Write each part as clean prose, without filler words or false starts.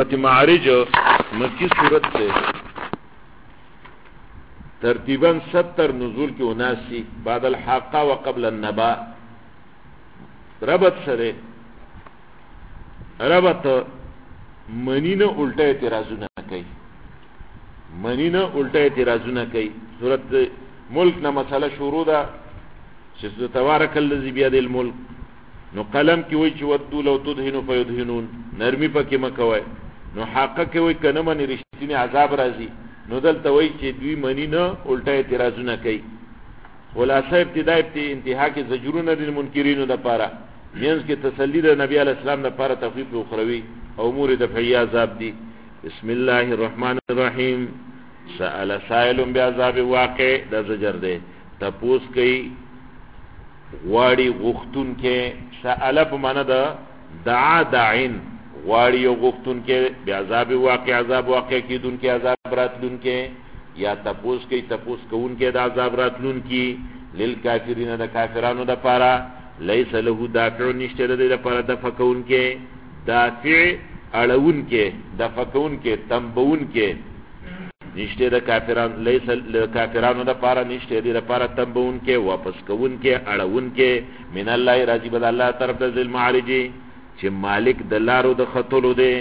سورت معارج مکی سورت سے ترتیباً 70 نزول کی 79 بعد الحاقہ و قبل النبا. ربط سره ربط منی نه الټه اعتراضونه کوي، منی نه الټه اعتراضونه کوي. سورت ملک نه مسله شروع ده چې تبارک الذی بیده الملک. نو قلم کی وای چې ودو لو تدهنوا فیدهنون، نرمی پکې مکوي. نو حقه کې وای کنه من رښتینی عذاب راځي. نو دلته وای چې دوی منی نه الټه اعتراضونه کوي. خلاصه ابتدا انتها کې زجرونه للمنکرین د پاره، مینس کې تسلی د نبی علی السلام د پاره تخفیف اخروی او امور دفعی عذاب دي. بسم الله الرحمن الرحیم. سأل سائل بعذاب واقع، دا زجر ده. تپوس کوي غواړي غختون کې، سأل په معنا ده دعا داعین، غواړي غختون کې بعذاب واقع، عذاب واقع کیدون کې، عذاب راتلون کې، یا تپوس کوي تپوس کوون کې د عذاب راتلون کې. للکافرین د کافرانو د پاره لیس له دافع، نشته د لپاره دفع کون کې، دافع اړون کې، دفع کون کې، تنبون کې نشته د کافرانو، لیس لکافرانو د لپاره نشته د لپاره تنبون کې، واپس کون کې، اړون کې. من الله راضی بد الله طرف د ذل معارج چې مالک د لارو د خطلو دی.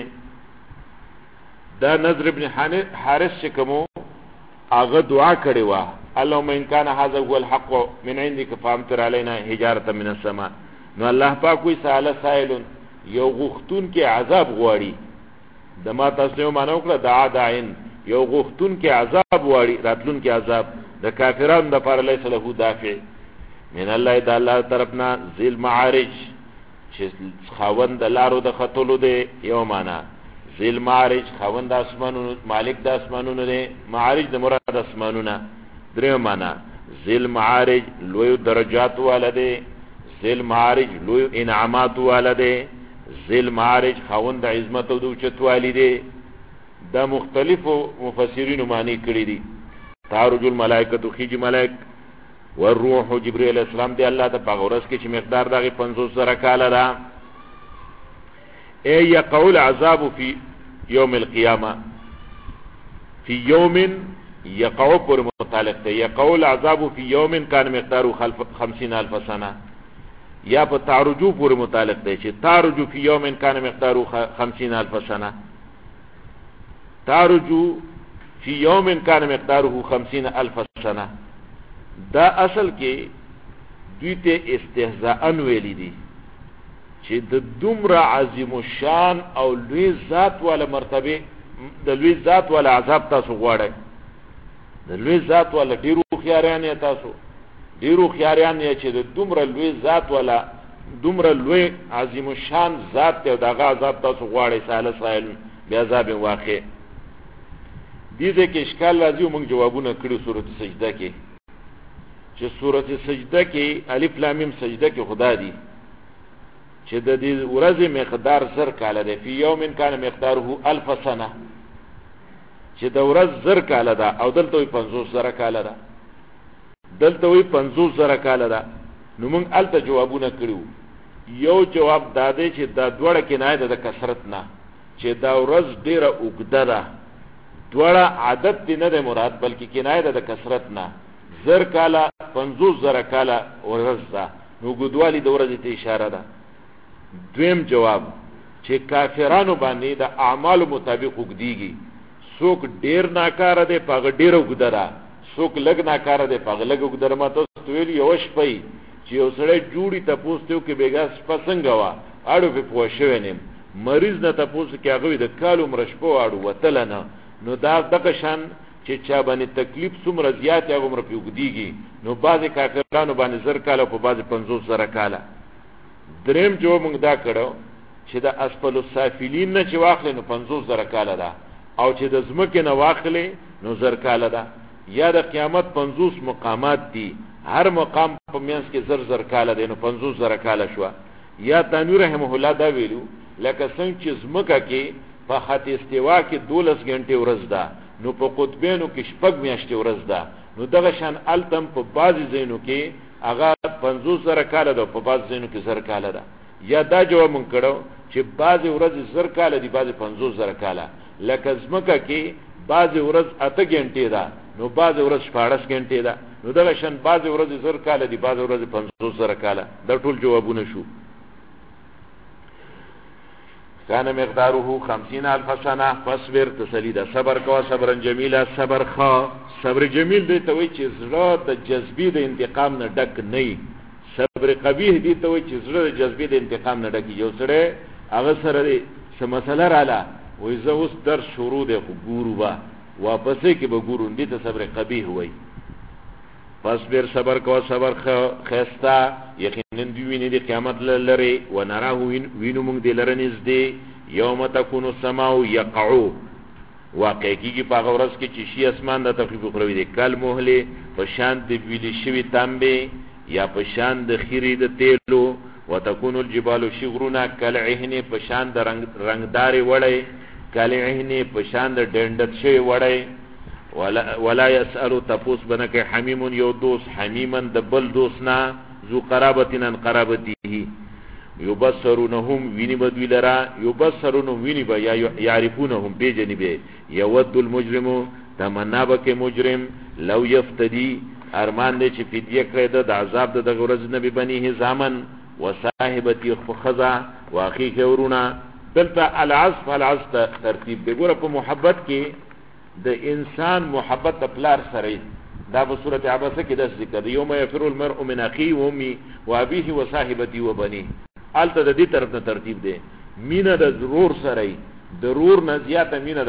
دا نظر ابن حارث چې کوم هغه دعا کړې وا، اللهم ان كان هذا هو الحق من عندك فامطر علينا حجاره من السماء. نو الله پاک وی سائل سائل یو غختون کې عذاب غواړي، د ما تاسو مانو کړه دعا داعین، یو غختون کې عذاب غواړي، راتلون کې عذاب د کافرانو د پر لیس له دافع. من الله د الله طرفنا ذل معارج چې خاوند د لارو د خطلو دی. یو معنا ذل معارج خاوند د اسمانونو، مالک د اسمانونو دی. معارج د مراد اسمانونه. درې معنا ذل معارج لوی درجات والده، ذل معارج لوی انعامات والده، ذل معارج خاوند د عظمت او د اوچتوالي دی. دا مختلفو مفسرینو معنی کړی دي. تعرج الملائکه، خیج ملائک، والروح جبرئیل السلام دی الله ته پاغورس کې چې مقدار دغه 500 کاله را. ای یقول عذاب فی یوم القیامه، فی یوم یقو پر متعلق ته، یقول عذاب فی یوم کان مقداره 50,000 سنه، یا په تعرجو پر متعلق ته چې تعرجو فی یوم کان مقداره 50,000 سنه، تعرجو فی یوم کان مقداره 50,000 سنه. دا اصل کې دوی ته استهزاء ویلی دي چې د دومره عظیم الشان او لوی ذات والا مرتبه، د لوی ذات والا عذاب تاسو غواړئ، د لوی ذات والا ډیرو خیاریان یې تاسو، ډیرو خیاریان یې چې د دومره لوی ذات والا، دومره لوی عظیم الشان ذات ته دغه عذاب تاسو غواړئ. سائل سائل بعذاب واقع. دې کې اشکال راځي، موږ جوابونه کړو سورۃ سجده کې چې سورۃ سجده کې الف لام میم سجده کې خدا دی چې د دې ورځې مقدار 1000 کاله ده. فی یوم کان مقداره 1000 سنه، چې د ورځ 1000 کاله ده، او دلته وي 500 کاله ده، دلته وي 500 کاله ده. نو موږ الته جوابونه کړو. یو جواب دا دی چې دا دوړه کنایه ده د کثرت نه، چې دا ورځ ډیره اوږده ده. دوړه عادت دی نه ده مراد، بلکې کنایه ده د کثرت نه. 1000 کاله 500 کاله ورځ ده، نو ګدوالی د ورځې ته اشاره ده. دویم جواب چې کافرانو باندې د اعمالو مطابق وګدیږي، څوک ډیر ناکاره دی پاغه ډیر وګدره، څوک لګ ناکاره دی پاغه لګ وګدره. ماته ویل یو شپې چې یو سړی جوړی ته پوښتنه کوي بیګاس پسنګ وا اړو په پوښښ ونیم، مریض نه ته پوښتنه کوي هغه د کالو مرشپو اړو وتل نه. نو دا دغه شان چې چا باندې تکلیف څومره زیات یا عمر په وګدیږي، نو بعضی کافرانو باندې 1000 کاله په بعضی 500 کاله. دریم جو موږ دا کړو چې د اسفل السافلین نه چې واخلې نو 500 کاله ده، او چې د زمکه نه واخلې نو 1000 کاله ده. یا د قیامت 50 مقامات دي، هر مقام په میانس کې 1000 کاله ده، نو 500 کاله شو. یا تنویر رحمه الله دا ویلو لکه څنګه چې زمکه کې په خط استوا کې 12 غنټه ورځ ده، نو په قطبینو کې شپږ میاشتې ورځ ده. نو دغه شان التم په بعضی ځینو کې هغه 500 کاله ده، په بعض ځینو کې 1000 کاله ده. یا دا جواب مونږ کړو چې بعضې ورځې 1000 کاله دي بعضې 50,000 کاله لکه ځمکه کې بعضې ورځ 8 ګنټې ده نو بعضې ورځ 14 ګنټې ده نو دغه شان بعضې ورځې 1000 کاله دي بعضې ورځې 50,000 کاله دا ټول جوابونه شو کان مقداره 50,000 سنه فاصبر تسلی دا صبر کوا صبرا جمیلا صبر خا صبر جمیل دی ته وی چې زړه د جذبې د انتقام نه ډک نه صبر قبیح دی ته وی چې زړه د جذبې د انتقام نه ډک یو سره هغه سره څه مسله رااله وای زه اوس در شروع دی خو ګورو با واپسې کې به ګورو دې ته صبر قبیح وای فاصبر صبر کوا صبر خستا یقینا دی ویني د قیامت لری و نراه وینو موږ د لره نږدې یوم تکون السماء یقعو واقع کیږي په غورس کې چې شی اسمان د تخفیف خروي دي کل مهله په شان د ویلې شوی تانبه یا په شان د خیری د تیلو وتكون الجبال شغرنا كالعهن په شان د رنگداري وړي كالعهن په شان د ډندت شوی وړي ولا يسأل تفوس بنك حميم يودوس حميما دبل دوسنا ذو قرابتنا قرابته يبصرونهم ویني بدوی لرا يبصرونهم ویني با يعرفونهم بجنبه يود المجرم تمنا بك مجرم لو يفتدي ارمان دې چې فدیه کړی د عذاب د غرض نبی بنیه زامن وصاحبتي خذا واخي ورونه دلته العزف ترتیب دی ګوره په محبت کې د انسان محبت د پلار سره دا په سورته عباسه کې د ذکر یوم یفر المرء من اخيه وامي وابيه وصاحبته وبنيه الته د دې طرف نه ترتیب دی مینه د ضرور سره ضرور نه زیاته مینه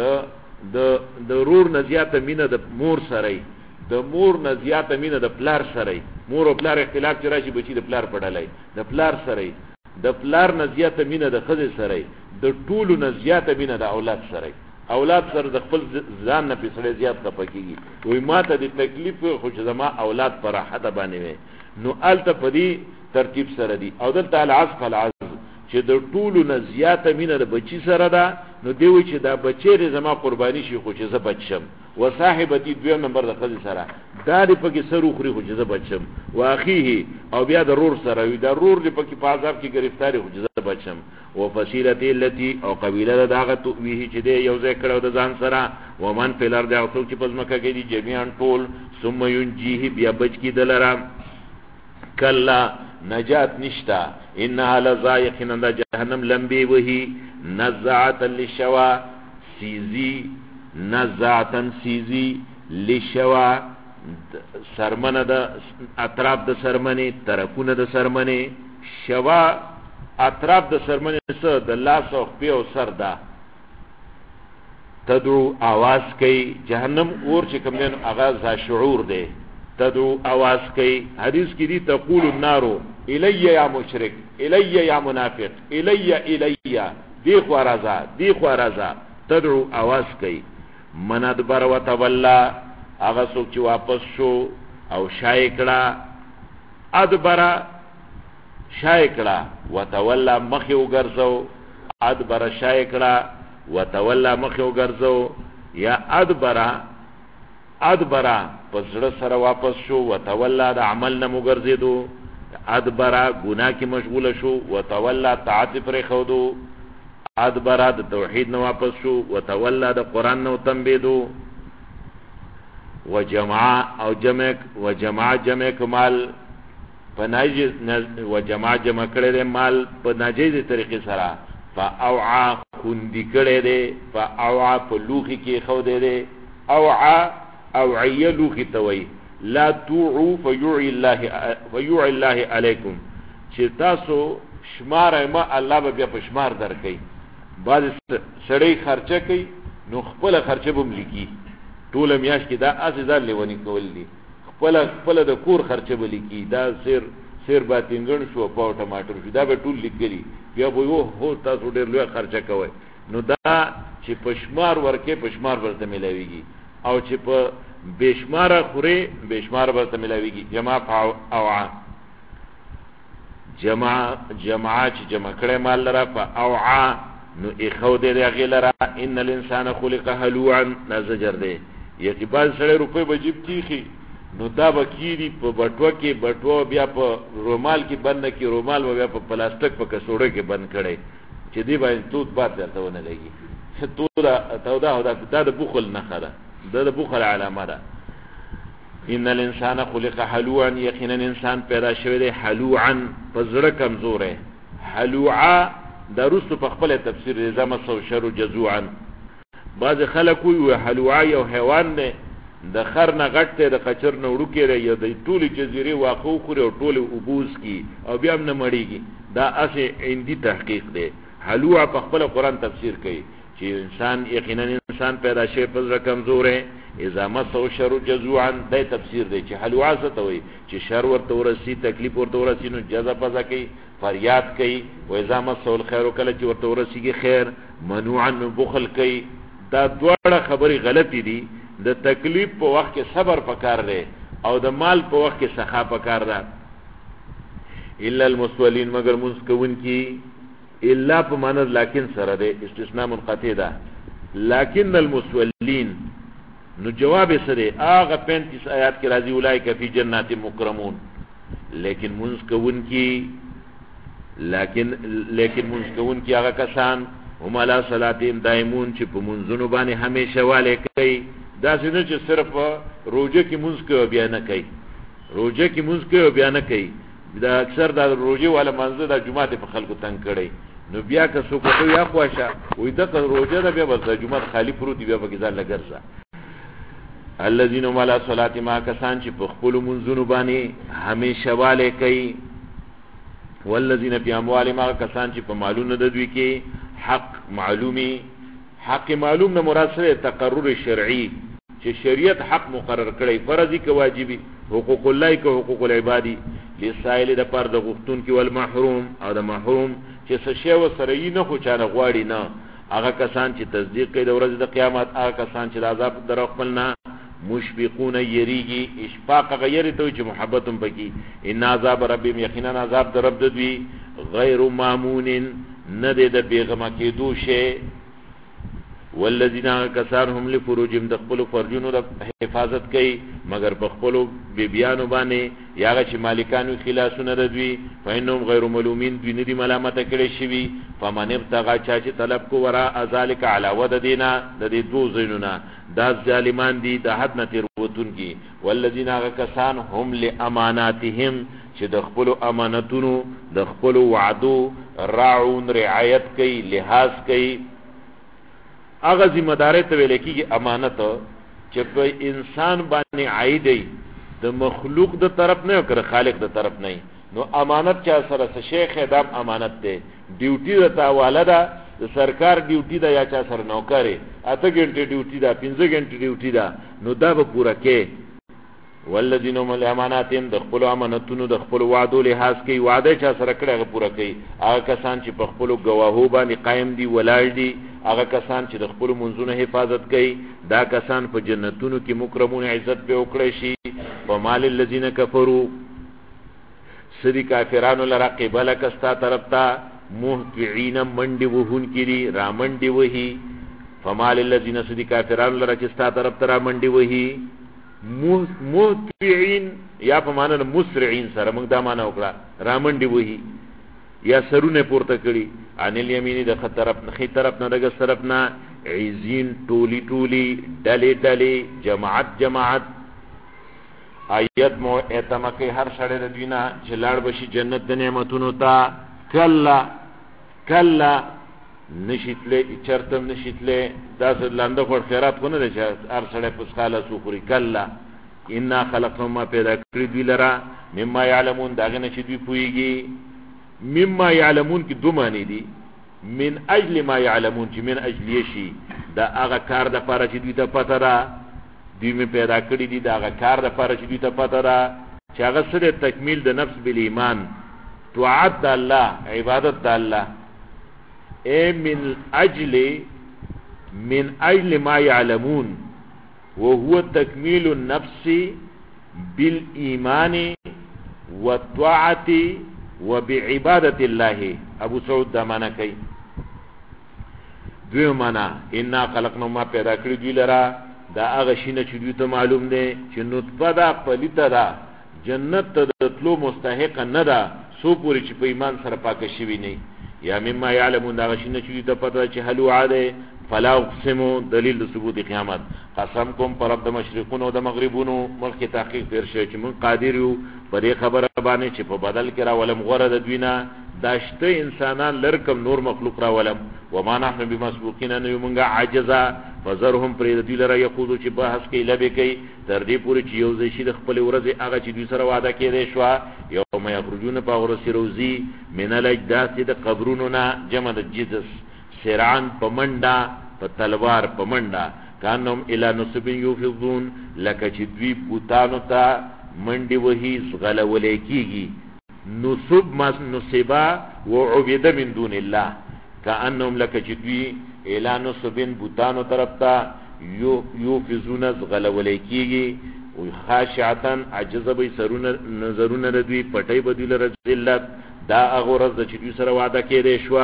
د ضرور نه زیاته مینه د مور سره د مور نه زیاته مینه د پلار سره مور او پلار اختلاف چې راشي بچی د پلار پړلای د پلار سره د پلار نه زیاته مینه د خځې سره د ټولو نه زیاته مینه د اولاد سره اولاد سره د خپل ځان نه پیسړې زیات خپکیږي وای ماته د تکلیف خو چې زما اولاد پر راحت باندې وي نو الته پدی ترتیب سره دی او دلته العزف چې د ټولو نه زیاته مینه د بچی سره ده نو دی وی چې دا بچی زما قرباني شي خو چې زه بچم وصاحبتي دویم نمبر د خځې سره دا دی پکې سر خوري خو چې زه بچم واخیه او بیا د رور سره وي دا رور دی پکې په عذاب کې گرفتاری خو چې زه بچم وفصيلتي التي او قبيله داغه تويه چې دی یو ځای کړو د ځان سره ومن فلر دا څوک چې پزماکه کې دي جميعا ټول ثم ينجيه بیا بچ کی دلرا کلا نجات نشتا انها لذائقنا دا جهنم لمبي وهي نزعت للشوا سيزي نزعتا سيزي للشوا سرمنه د اطراف د سرمنه طرفونه د سرمنه شوا اطراف د سرمنه سره د لاس او خپې او سر دا تدعو आवाज کوي جهنم اور چې کوم دین اغاز شعور دی تدعو आवाज کوي حدیث کې دی تقول النار الی یا مشرک الی یا منافق الی دی خو رضا تدعو आवाज کوي من ادبر وتولى هغه څوک چې واپس شو او شایکړه ادبر شایکړه وتولى مخ یو ګرځو ادبر شایکړه وتولى مخ یو ګرځو یا ادبر پسړه سره واپس شو وتولى د عمل نه مګرځیدو ادبر ګناه کې مشغوله شو وتولى طاعت پر خودو ادبر د توحید نه واپس شو وتولى د قران نه تنبیدو وجمع کمال پناج وجمع کړه مال په ناجیزه طریقې سره فاوعى خوندې کړه دې فاوعى په لوخي کې خو دې اوعى لوخي توي لا توعوا فيعي الله عليكم چې تاسو شمار ما الله به بیا په شمار درکې بعض سړی خرچه کوي نو خپل خرچه به ملکی ټول میاش کې دا ازدار لیونی کول دي خپل د کور خرچه به لیکي دا سیر باتینګن شو پاو ټماټر شو دا به ټول لیکلي بیا به هو تاسو ډېر لوی خرچه کوي نو دا چې پشمار ورکه پشمار ورته ملويږي او چې په بشمار خوري بشمار ورته ملويږي جمع اوعا جمع چې جمع کړه مال لرا فاوعا نو اخو دې غیلرا ان الانسان خلق هلوعا نزجر دې یتبال سره روپے بجيب تیخي نو دا بکیری په بټو بیا په رومال کې بند کی رومال بیا په پلاستیک په کڅوړه کې بند کړي چې دی باندې تود باد درته ونه لګي تودا د بخل نه خره د بخل علامه ده ان الانسان خلق حلوعا یقینا انسان پیدا شوی دی حلوعا پزړه کمزوره حلوعا درست په خپل تفسیر زما سو شر جزوعا بعض خلک وی حلوعا یو حیوان دی د خر نه غټ دی د قچر نه وړو کې یا د ټولي جزیره واقع خوري او ټول ابوز کی او بیا هم نه مړیږي دا اسه اندی تحقیق دی حلوعا په خپل قران تفسیر کوي چې انسان یقینا انسان پیدا شوی پزړه کمزوره اذا مسو شر جزوعا دا تفسیر دی چې حلوعا څه ته وي چې شر ورته ورسی تکلیف ورته ورسی نو جزا پزا کوي فریاد کوي و اذا مسو الخير کله چې ورته ورسیږي خیر منوعا بخل کوي دا دواړه خبري غلطي دي د تکلیف په وخت کې صبر پکار دی او د مال په وخت کې سخا پکار ده الا المسولين مگر مسکون کی الا په معنی لکن سره ده استثناء منقطع ده لکن المسولين نو جواب سره هغه 35 آیات کې راځي اولئک فی جنات مکرمون لیکن مسکون کی لیکن مسکون کی هغه کسان هم علی صلاتهم دائمون چې په منځونو باندې همیشه والے کوي دا څنګه چې صرف روزه کې منځ کوي بیا نه کوي روزه کې منځ کوي بیا نه کوي دا اکثر د روزه والا منځ د جمعه په خلکو تنگ کړي نو بیا که څوک ته یا خواشه وې د روزه د بیا د جمعه خالی پروت بیا په ځان لګرځه الذين هم على صلاتهم کسان چې په خپل منځونو باندې همیشه والے کوي والذین فی اموالهم کسان چې په مالونو د دوی کې حق معلومی حق معلوم نه مراد سره تقرر شرعی چې شریعت حق مقرر کړي فرضی که واجبی حقوق الله که حقوق العبادی لسائل د پر د غفتون کې والمحروم او د محروم چې څه شی وسره نه خو چانه غواړي نه هغه کسان چې تصدیق کوي د ورځې د قیامت هغه کسان چې د عذاب در خپلنا مشفقون یریږي اشفاق غیر ته چې محبتم پکې ان عذاب ربهم یقینا عذاب در رب دوی غیر مامون نه د بیغمه کېدو شي والذین کسان هم لفروجهم د خپل فرجونو د حفاظت کوي مگر په خپل بیبیانو باندې یاغه چې مالکانو خلاصونه د دوی فینهم غیر ملومین دوی نه دي ملامت کړي شي فمن ابتغى چا چې طلب کو ورا ذالک علاوه د دینا د دې دو زینونه دا ظالمان دي د حد نه تیر وتون کی والذین کسان هم لاماناتهم چې د خپل امانتونو د خپل وعدو راعون رعایت کوي لحاظ کوي هغه ذمہ داري ته ویل کېږي امانت چې په انسان باندې عاید دی د مخلوق د طرف نه او خالق د طرف نه نو امانت چا سره شیخ ادم امانت دی ډیوټي د تاواله ده د سرکار ډیوټي ده یا چا سره نوکری 8 غنټه ډیوټي ده 15 غنټه ډیوټي ده نو دا به پوره کې والذین هم الاماناتهم د خپل امانتونو د خپل وعدو لحاظ کوي وعده چا سره کړه هغه پوره کوي هغه کسان چې په خپل گواهو باندې قائم دي ولاړ دي هغه کسان چې د خپل منځونو حفاظت کوي دا کسان په جنتونو کې مکرمون عزت به وکړي شي ومال الذين كفروا سری کافرانو لرا قبل کستا طرف تا مهطعين منډي وهون کړي را منډي وهي فمال الذين سری کافرانو لرا چې ستا طرف ترا منډي وهي مهطعين یا په معنا مسرعين سره موږ دا معنا وکړه را منډي وهي یا سرونه پورته کړي ان الیمین د خطر طرف نه دغه طرف نه عزین ټولی ټولی ډلې ډلې جماعت آیت مو اتمکه هر شړې د دینه چې لاړ بشي جنت د نعمتونو ته کلا نشیتله چرته نشیتله دا لاندې خور خیرات کو نه ده چې هر شړې پسخاله سوخري کلا ان خلقهم ما پیدا کړی دی لرا مما يعلمون داغه نشي دوی پويږي مما يعلمون کی دو معنی دي من اجل ما يعلمون چې من اجل شي دا هغه کار د پاره چې دوی ته پته را دوی می پیدا کړی دي دا هغه کار د پاره چې دوی ته پته را چې هغه سره تکمیل د نفس بل ایمان طاعت الله عبادت د الله اي من اجل ما يعلمون وهو تكميل النفس بالإيمان والطاعة وبعبادة الله ابو سعود دا مانا کئی دوی مانا انا خلقنا ما پیدا کړی دوی لرا دا هغه شینه چې دوی ته معلوم دی چې نطفه دا پلیته ده جنت ته تلو مستحق نه ده سو پوری چې په ایمان سره پاک شوی نه یا مما یعلمون دا غشینه چې ته پته چې هل وعده فلا اقسمو دلیل د ثبوت قیامت قسم کوم پر رب د مشرقونو او د مغربونو ملک تحقیق تیر شي چې مون قادر یو په دې خبره باندې چې په بدل کې را ولم غره د دوینه داشته انسانان لرکم نور مخلوق را ولم وما نحن بمسبوقین ان یمنغ عجزا فزرهم پر دې لره یقودو چې بحث کوي لبه کوي تر دې پورې چې یو ځای شي د خپل ورځ هغه چې دوی سره وعده کړي شو یوم یخرجون په ورځ روزي من الاجداث د قبرونو نه جمع د جدس سرعان پمنډا په تلوار پمنډا کانم الی نصب یوفضون لکه چې دوی بوتانو ته منډي وهي غل ولیکيږي نصب ما نصبا وعبد من دون الله کانهم لکه چې دوی الی نصب بوتانو طرف ته یوفضون غل ولیکيږي او خاشعتن عجز به سرونه نظرونه دوی پټي بدیل رذلت دا هغه ورځ چې دوی سره وعده کړي شو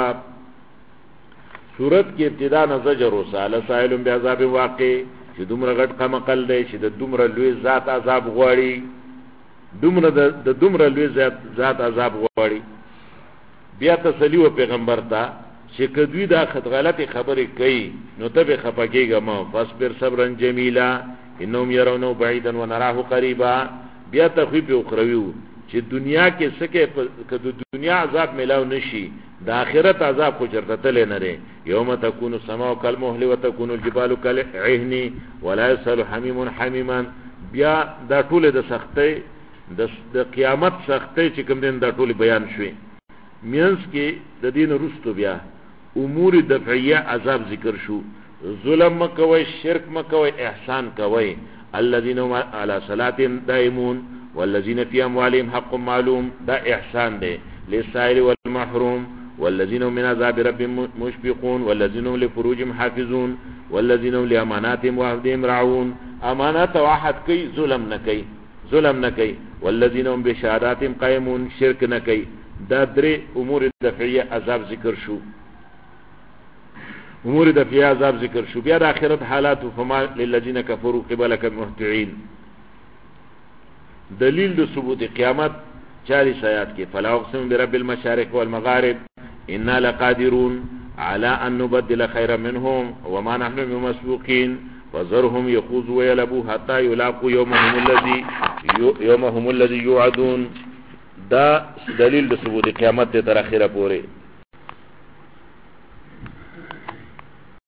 صورت کې ابتدا نه زجر وساله سائل بعذاب واقع چې دومره غټ قمقل دی چې د دومره لوی ذات عذاب غواړي دومره د دومره لوی ذات عذاب غواړي بیا تسلی و پیغمبر ته چې کدوی دا غلطی خبرې کوي نو ته به خپکیږه ما فاصبر صبرا جمیلا انهم يرونه بعيدا ونراه قريبا بیا تخویف اخروی چې دنیا کې سکه کدو دنیا عذاب ملاو نشي د آخرت عذاب خو چرته تل نه لري یوم تكون السماء كالمهل وتكون الجبال كالعهن ولا يسأل حميم حميما بیا دا ټول د سختۍ د قیامت سختۍ چې کوم دین دا ټول بیان شوي مینس کې د دین رستو بیا امور دفعیه عذاب ذکر شو ظلم مکوي شرک مکوي احسان کوي الذين على صلاتهم دائمون والذين في اموالهم حق معلوم دا احسان دی للسائل والمحروم والذين من عذاب ربهم مشفقون والذين لفروجهم حافظون والذين لاماناتهم وعهدهم راعون امانات واحد کوي ظلم نکي والذين هم بشهاداتهم قائمون شرک نکي دا درې امور دفعیه عذاب ذکر شو بیا د آخرت حالات فما للذين كفروا قبلك مهطعين دلیل د ثبوت قیامت 40 آیات کې فلا اقسم برب المشارق والمغارب انا لقادرون على ان نبدل خيرا منهم وما نحن بمسبوقين وذرهم يخوضوا ويلعبوا حتى يلاقوا يومهم الذي يوعدون دا دلیل د ثبوت قیامت تر اخره پورې